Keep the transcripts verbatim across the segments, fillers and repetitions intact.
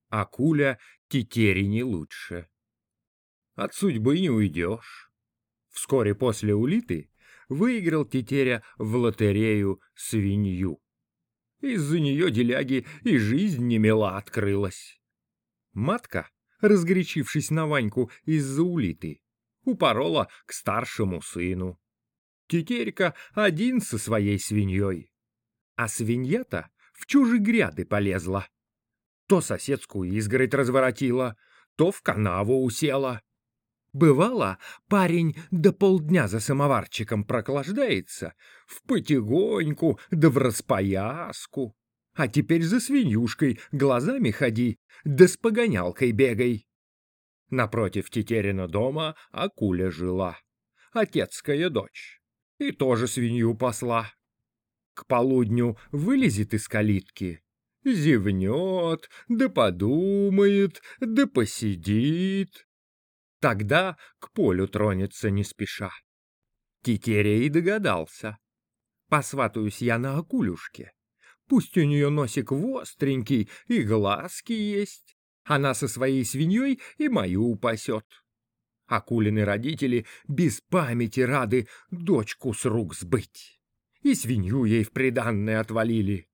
Акуля тетере не лучше. От судьбы не уйдешь. Вскоре после улиты выиграл тетеря в лотерею свинью. Из-за нее деляги и жизнь немила открылась. Матка, разгорячившись на Ваньку из-за улиты, упорола к старшему сыну. Тетерька один со своей свиньей, а свинья-то в чужие гряды полезла. То соседскую изгородь разворотила, то в канаву усела. Бывало, парень до полдня за самоварчиком проклаждается, в потягоньку да в распояску. А теперь за свинюшкой глазами ходи, да с погонялкой бегай. Напротив тетерина дома Акуля жила, отецкая дочь, и тоже свинью пасла. К полудню вылезет из калитки, зевнет, да подумает, да посидит. Тогда к полю тронется не спеша. Тетеря и догадался. Посватаюсь я на Акулюшке. Пусть у нее носик востренький и глазки есть. Она со своей свиньей и мою упасет. Акулины родители без памяти рады дочку с рук сбыть. И свинью ей в приданное отвалили.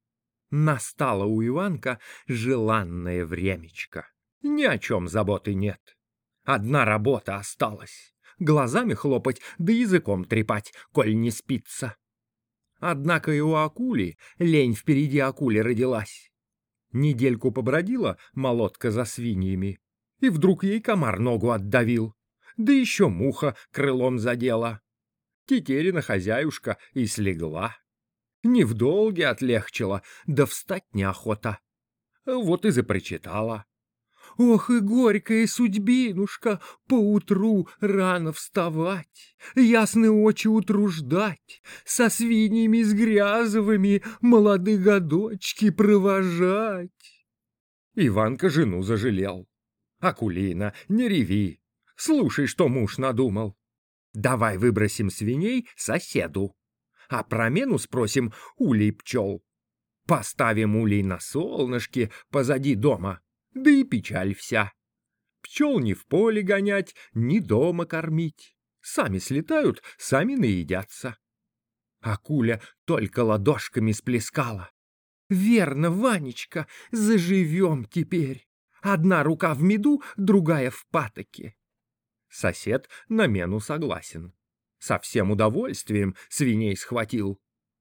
Настало у Иванка желанное времечко. Ни о чем заботы нет. Одна работа осталась — глазами хлопать да языком трепать, коль не спится. Однако и у Акули лень впереди Акули родилась. Недельку побродила молотка за свиньями, и вдруг ей комар ногу отдавил, да еще муха крылом задела. Тетерина хозяюшка и слегла. Не в долге отлегчила, да встать неохота. Вот и запричитала. Ох и горькая судьбинушка, поутру рано вставать, ясные очи утруждать, со свиньями с грязовыми молодые годочки провожать. Иванка жену зажалел. Акулина, не реви, слушай, что муж надумал. Давай выбросим свиней соседу, а промену спросим улей пчел. Поставим улей на солнышке позади дома. Да и печаль вся. Пчел ни в поле гонять, ни дома кормить. Сами слетают, сами наедятся. Акуля только ладошками сплескала. Верно, Ванечка, заживем теперь. Одна рука в меду, другая в патоке. Сосед на мену согласен. Со всем удовольствием свиней схватил.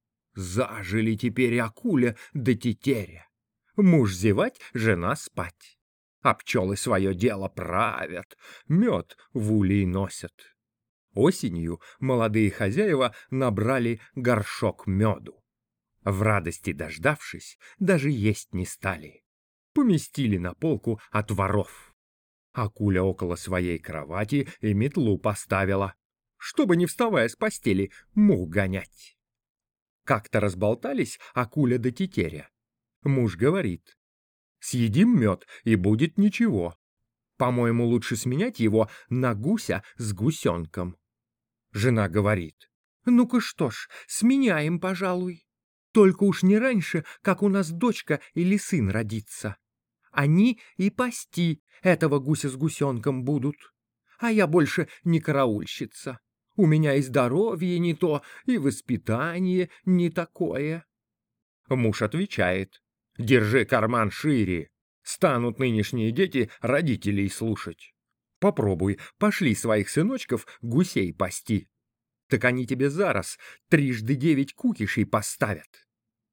Зажили теперь Акуля да тетеря. Муж зевать, жена спать. А пчелы свое дело правят, мед в улей носят. Осенью молодые хозяева набрали горшок меду. В радости дождавшись, даже есть не стали. Поместили на полку от воров. Акуля около своей кровати и метлу поставила, чтобы, не вставая с постели, мух гонять. Как-то разболтались Акуля да тетеря. Муж говорит: съедим мед, и будет ничего. По-моему, лучше сменять его на гуся с гусенком. Жена говорит: ну-ка что ж, сменяем, пожалуй. Только уж не раньше, как у нас дочка или сын родится. Они и пасти этого гуся с гусенком будут. А я больше не караульщица. У меня и здоровье не то, и воспитание не такое. Муж отвечает: держи карман шире, станут нынешние дети родителей слушать. Попробуй, пошли своих сыночков гусей пасти. Так они тебе зараз трижды девять кукишей поставят.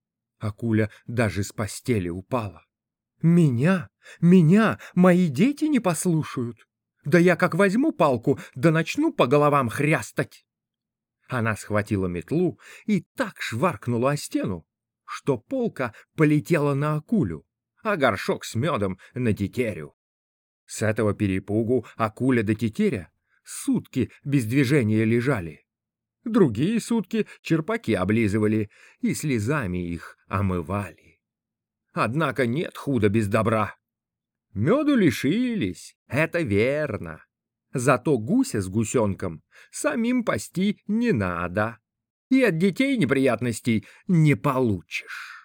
Акуля даже с постели упала. Меня, меня мои дети не послушают. Да я как возьму палку, да начну по головам хрястать. Она схватила метлу и так шваркнула о стену, что полка полетела на Акулю, а горшок с медом на тетерю. С этого перепугу Акуля да тетеря сутки без движения лежали. Другие сутки черпаки облизывали и слезами их омывали. Однако нет худа без добра. Меду лишились, это верно. Зато гуся с гусенком самим пасти не надо. И от детей неприятностей не получишь.